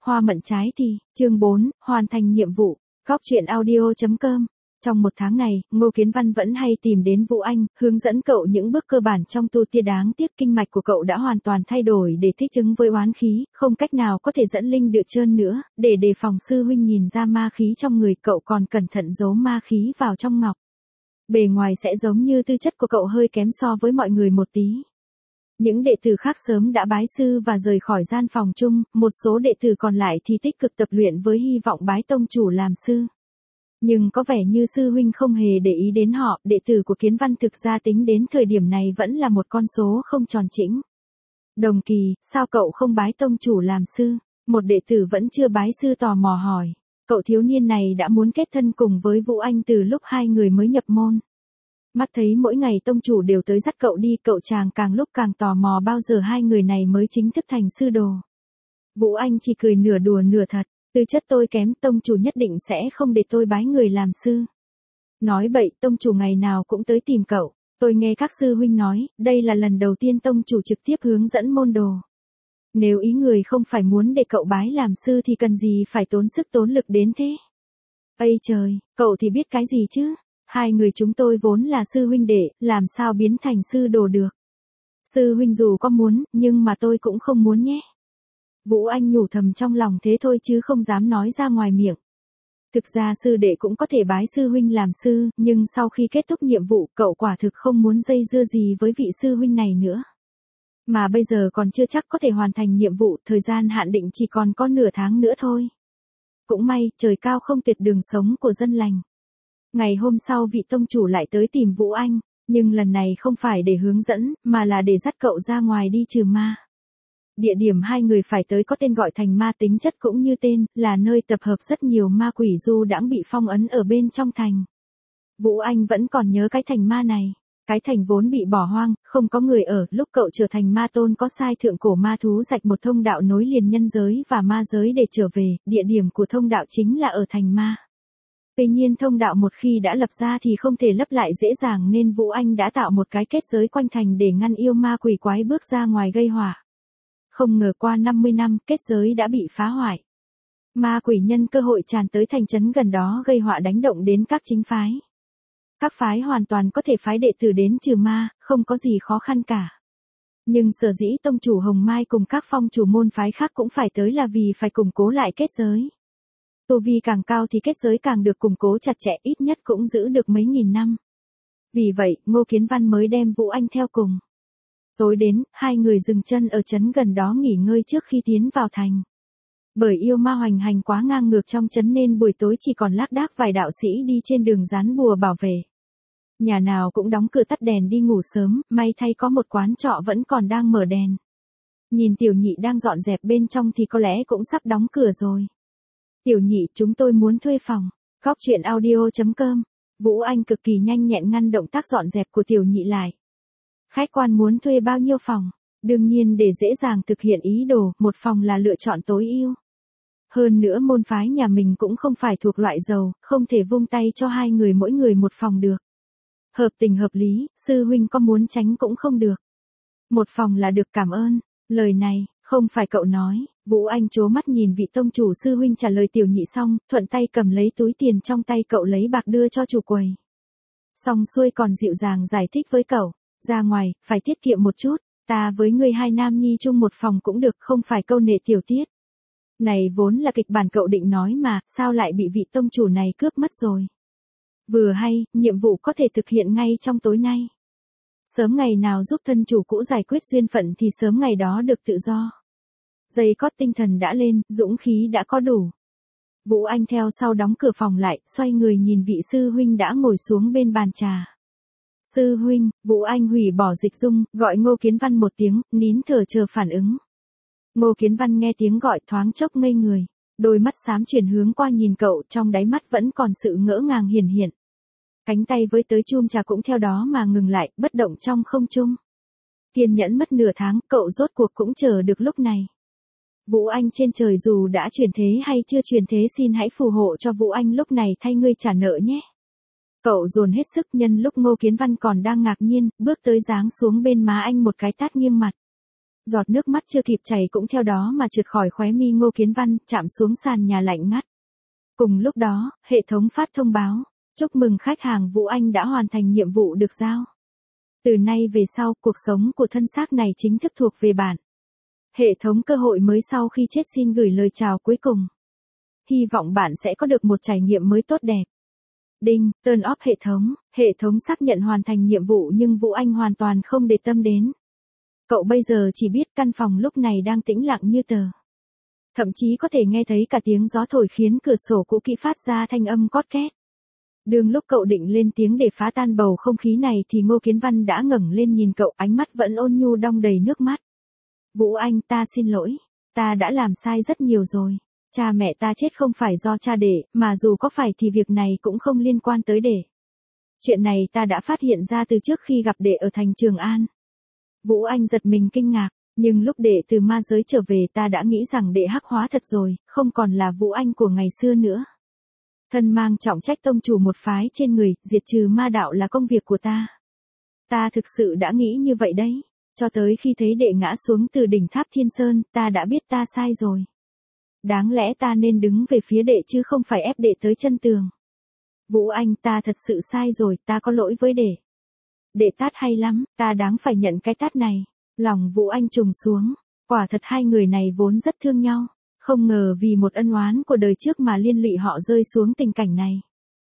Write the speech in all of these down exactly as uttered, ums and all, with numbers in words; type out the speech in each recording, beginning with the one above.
Hoa mận trái thì, chương bốn, hoàn thành nhiệm vụ, góc truyện audio chấm com. Trong một tháng này, Ngô Kiến Văn vẫn hay tìm đến Vũ Anh, hướng dẫn cậu những bước cơ bản trong tu tiên. Đáng tiếc kinh mạch của cậu đã hoàn toàn thay đổi để thích ứng với oán khí, không cách nào có thể dẫn linh địa trơn nữa. Để đề phòng sư huynh nhìn ra ma khí trong người, cậu còn cẩn thận giấu ma khí vào trong ngọc. Bề ngoài sẽ giống như tư chất của cậu hơi kém so với mọi người một tí. Những đệ tử khác sớm đã bái sư và rời khỏi gian phòng chung, một số đệ tử còn lại thì tích cực tập luyện với hy vọng bái tông chủ làm sư. Nhưng có vẻ như sư huynh không hề để ý đến họ, đệ tử của Kiến Văn thực ra tính đến thời điểm này vẫn là một con số không tròn chỉnh. Đồng Kỳ, sao cậu không bái tông chủ làm sư? Một đệ tử vẫn chưa bái sư tò mò hỏi. Cậu thiếu niên này đã muốn kết thân cùng với Vũ Anh từ lúc hai người mới nhập môn. Mắt thấy mỗi ngày tông chủ đều tới dắt cậu đi, cậu chàng càng lúc càng tò mò bao giờ hai người này mới chính thức thành sư đồ. Vũ Anh chỉ cười nửa đùa nửa thật, tư chất tôi kém, tông chủ nhất định sẽ không để tôi bái người làm sư. Nói bậy, tông chủ ngày nào cũng tới tìm cậu, tôi nghe các sư huynh nói, đây là lần đầu tiên tông chủ trực tiếp hướng dẫn môn đồ. Nếu ý người không phải muốn để cậu bái làm sư thì cần gì phải tốn sức tốn lực đến thế? Ây trời, cậu thì biết cái gì chứ? Hai người chúng tôi vốn là sư huynh đệ, làm sao biến thành sư đồ được? Sư huynh dù có muốn, nhưng mà tôi cũng không muốn nhé. Vũ Anh nhủ thầm trong lòng thế thôi chứ không dám nói ra ngoài miệng. Thực ra sư đệ cũng có thể bái sư huynh làm sư, nhưng sau khi kết thúc nhiệm vụ, cậu quả thực không muốn dây dưa gì với vị sư huynh này nữa. Mà bây giờ còn chưa chắc có thể hoàn thành nhiệm vụ, thời gian hạn định chỉ còn có nửa tháng nữa thôi. Cũng may, trời cao không tuyệt đường sống của dân lành. Ngày hôm sau vị tông chủ lại tới tìm Vũ Anh, nhưng lần này không phải để hướng dẫn, mà là để dắt cậu ra ngoài đi trừ ma. Địa điểm hai người phải tới có tên gọi thành ma, tính chất cũng như tên, là nơi tập hợp rất nhiều ma quỷ du đãng bị phong ấn ở bên trong thành. Vũ Anh vẫn còn nhớ cái thành ma này. Cái thành vốn bị bỏ hoang, không có người ở, lúc cậu trở thành ma tôn có sai thượng cổ ma thú rạch một thông đạo nối liền nhân giới và ma giới để trở về, địa điểm của thông đạo chính là ở thành ma. Tuy nhiên thông đạo một khi đã lập ra thì không thể lấp lại dễ dàng nên Vũ Anh đã tạo một cái kết giới quanh thành để ngăn yêu ma quỷ quái bước ra ngoài gây họa. Không ngờ qua năm mươi năm, kết giới đã bị phá hoại. Ma quỷ nhân cơ hội tràn tới thành trấn gần đó gây họa đánh động đến các chính phái. Các phái hoàn toàn có thể phái đệ tử đến trừ ma, không có gì khó khăn cả. Nhưng sở dĩ tông chủ Hồng Mai cùng các phong chủ môn phái khác cũng phải tới là vì phải củng cố lại kết giới. Tu vi càng cao thì kết giới càng được củng cố chặt chẽ, ít nhất cũng giữ được mấy nghìn năm. Vì vậy, Ngô Kiến Văn mới đem Vũ Anh theo cùng. Tối đến, hai người dừng chân ở trấn gần đó nghỉ ngơi trước khi tiến vào thành. Bởi yêu ma hoành hành quá ngang ngược trong trấn nên buổi tối chỉ còn lác đác vài đạo sĩ đi trên đường dán bùa bảo vệ. Nhà nào cũng đóng cửa tắt đèn đi ngủ sớm, may thay có một quán trọ vẫn còn đang mở đèn. Nhìn Tiểu Nhị đang dọn dẹp bên trong thì có lẽ cũng sắp đóng cửa rồi. Tiểu Nhị, chúng tôi muốn thuê phòng. Góc truyện audio chấm com. Vũ Anh cực kỳ nhanh nhẹn ngăn động tác dọn dẹp của Tiểu Nhị lại. Khách quan muốn thuê bao nhiêu phòng? Đương nhiên để dễ dàng thực hiện ý đồ, một phòng là lựa chọn tối ưu. Hơn nữa môn phái nhà mình cũng không phải thuộc loại giàu, không thể vung tay cho hai người mỗi người một phòng được. Hợp tình hợp lý, sư huynh có muốn tránh cũng không được. Một phòng là được, cảm ơn. Lời này, không phải cậu nói. Vũ Anh trố mắt nhìn vị tông chủ sư huynh trả lời Tiểu Nhị xong, thuận tay cầm lấy túi tiền trong tay cậu lấy bạc đưa cho chủ quầy. Xong xuôi còn dịu dàng giải thích với cậu, ra ngoài, phải tiết kiệm một chút, ta với ngươi hai nam nhi chung một phòng cũng được, không phải câu nệ tiểu tiết. Này vốn là kịch bản cậu định nói mà, sao lại bị vị tông chủ này cướp mất rồi. Vừa hay, nhiệm vụ có thể thực hiện ngay trong tối nay. Sớm ngày nào giúp thân chủ cũ giải quyết duyên phận thì sớm ngày đó được tự do. Dây cót tinh thần đã lên, dũng khí đã có đủ. Vũ Anh theo sau đóng cửa phòng lại, xoay người nhìn vị sư huynh đã ngồi xuống bên bàn trà. Sư huynh, Vũ Anh hủy bỏ dịch dung, gọi Ngô Kiến Văn một tiếng, nín thở chờ phản ứng. Ngô Kiến Văn nghe tiếng gọi thoáng chốc ngây người, đôi mắt xám chuyển hướng qua nhìn cậu, trong đáy mắt vẫn còn sự ngỡ ngàng hiển hiện. Cánh tay với tới chum trà cũng theo đó mà ngừng lại, bất động trong không trung. Kiên nhẫn mất nửa tháng, cậu rốt cuộc cũng chờ được lúc này. Vũ Anh trên trời dù đã chuyển thế hay chưa chuyển thế, xin hãy phù hộ cho Vũ Anh lúc này thay ngươi trả nợ nhé. Cậu dồn hết sức, nhân lúc Ngô Kiến Văn còn đang ngạc nhiên, bước tới giáng xuống bên má anh một cái tát nghiêng mặt. Giọt nước mắt chưa kịp chảy cũng theo đó mà trượt khỏi khóe mi Ngô Kiến Văn, chạm xuống sàn nhà lạnh ngắt. Cùng lúc đó, hệ thống phát thông báo, chúc mừng khách hàng Vũ Anh đã hoàn thành nhiệm vụ được giao. Từ nay về sau, cuộc sống của thân xác này chính thức thuộc về bạn. Hệ thống cơ hội mới sau khi chết xin gửi lời chào cuối cùng. Hy vọng bạn sẽ có được một trải nghiệm mới tốt đẹp. Đinh, turn off hệ thống, hệ thống xác nhận hoàn thành nhiệm vụ nhưng Vũ Anh hoàn toàn không để tâm đến. Cậu bây giờ chỉ biết căn phòng lúc này đang tĩnh lặng như tờ. Thậm chí có thể nghe thấy cả tiếng gió thổi khiến cửa sổ cũ kỹ phát ra thanh âm cót két. Đương lúc cậu định lên tiếng để phá tan bầu không khí này thì Ngô Kiến Văn đã ngẩng lên nhìn cậu, ánh mắt vẫn ôn nhu đong đầy nước mắt. Vũ Anh, ta xin lỗi, ta đã làm sai rất nhiều rồi. Cha mẹ ta chết không phải do cha đẻ, mà dù có phải thì việc này cũng không liên quan tới đẻ. Chuyện này ta đã phát hiện ra từ trước khi gặp đệ ở thành Trường An. Vũ Anh giật mình kinh ngạc, nhưng lúc đệ từ ma giới trở về ta đã nghĩ rằng đệ hắc hóa thật rồi, không còn là Vũ Anh của ngày xưa nữa. Thân mang trọng trách tông chủ một phái trên người, diệt trừ ma đạo là công việc của ta. Ta thực sự đã nghĩ như vậy đấy, cho tới khi thấy đệ ngã xuống từ đỉnh tháp Thiên Sơn, ta đã biết ta sai rồi. Đáng lẽ ta nên đứng về phía đệ chứ không phải ép đệ tới chân tường. Vũ Anh, ta thật sự sai rồi, ta có lỗi với đệ. Đệ tát hay lắm, ta đáng phải nhận cái tát này. Lòng Vũ Anh trùng xuống, quả thật hai người này vốn rất thương nhau, không ngờ vì một ân oán của đời trước mà liên lụy họ rơi xuống tình cảnh này.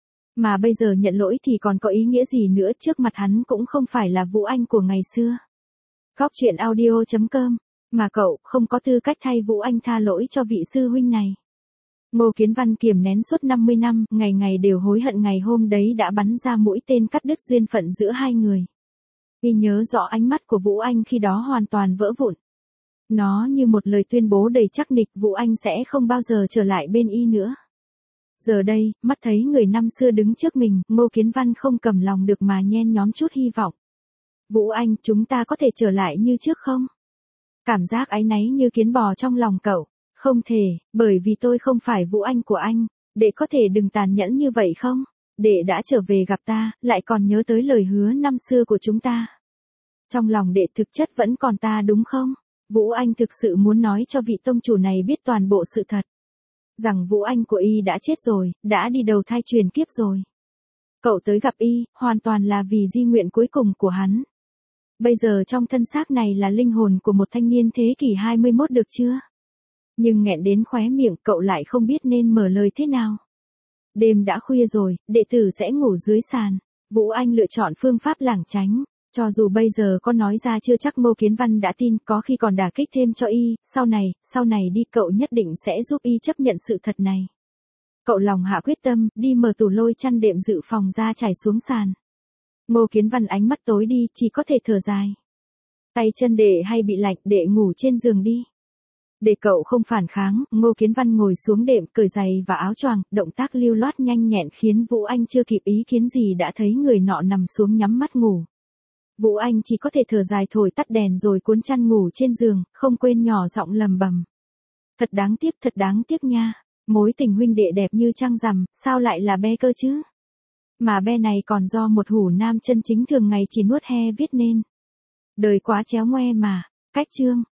Mà bây giờ nhận lỗi thì còn có ý nghĩa gì nữa, trước mặt hắn cũng không phải là Vũ Anh của ngày xưa. Góc truyện audio chấm com, mà cậu không có tư cách thay Vũ Anh tha lỗi cho vị sư huynh này. Ngô Kiến Văn kiềm nén suốt năm mươi năm, ngày ngày đều hối hận ngày hôm đấy đã bắn ra mũi tên cắt đứt duyên phận giữa hai người. Y nhớ rõ ánh mắt của Vũ Anh khi đó hoàn toàn vỡ vụn. Nó như một lời tuyên bố đầy chắc nịch, Vũ Anh sẽ không bao giờ trở lại bên y nữa. Giờ đây, mắt thấy người năm xưa đứng trước mình, Ngô Kiến Văn không cầm lòng được mà nhen nhóm chút hy vọng. Vũ Anh, chúng ta có thể trở lại như trước không? Cảm giác áy náy như kiến bò trong lòng cậu. Không thể, bởi vì tôi không phải Vũ Anh của anh, đệ có thể đừng tàn nhẫn như vậy không? Đệ đã trở về gặp ta, lại còn nhớ tới lời hứa năm xưa của chúng ta. Trong lòng đệ thực chất vẫn còn ta đúng không? Vũ Anh thực sự muốn nói cho vị tông chủ này biết toàn bộ sự thật. Rằng Vũ Anh của y đã chết rồi, đã đi đầu thai truyền kiếp rồi. Cậu tới gặp y, hoàn toàn là vì di nguyện cuối cùng của hắn. Bây giờ trong thân xác này là linh hồn của một thanh niên thế kỷ hai mươi mốt được chưa? Nhưng nghẹn đến khóe miệng, cậu lại không biết nên mở lời thế nào. Đêm đã khuya rồi, đệ tử sẽ ngủ dưới sàn. Vũ Anh lựa chọn phương pháp lảng tránh. Cho dù bây giờ có nói ra chưa chắc Ngô Kiến Văn đã tin, có khi còn đả kích thêm cho y, sau này, sau này đi cậu nhất định sẽ giúp y chấp nhận sự thật này. Cậu lòng hạ quyết tâm, đi mở tủ lôi chăn đệm dự phòng ra trải xuống sàn. Ngô Kiến Văn ánh mắt tối đi, chỉ có thể thở dài. Tay chân đệ hay bị lạnh, đệ ngủ trên giường đi. Để cậu không phản kháng, Ngô Kiến Văn ngồi xuống đệm, cởi giày và áo choàng, động tác lưu loát nhanh nhẹn khiến Vũ Anh chưa kịp ý kiến gì đã thấy người nọ nằm xuống nhắm mắt ngủ. Vũ Anh chỉ có thể thở dài thổi tắt đèn rồi cuốn chăn ngủ trên giường, không quên nhỏ giọng lầm bầm. Thật đáng tiếc, thật đáng tiếc nha. Mối tình huynh đệ đẹp như trăng rằm, sao lại là be cơ chứ? Mà be này còn do một hủ nam chân chính thường ngày chỉ nuốt he viết nên. Đời quá chéo ngoe mà. Cách chương.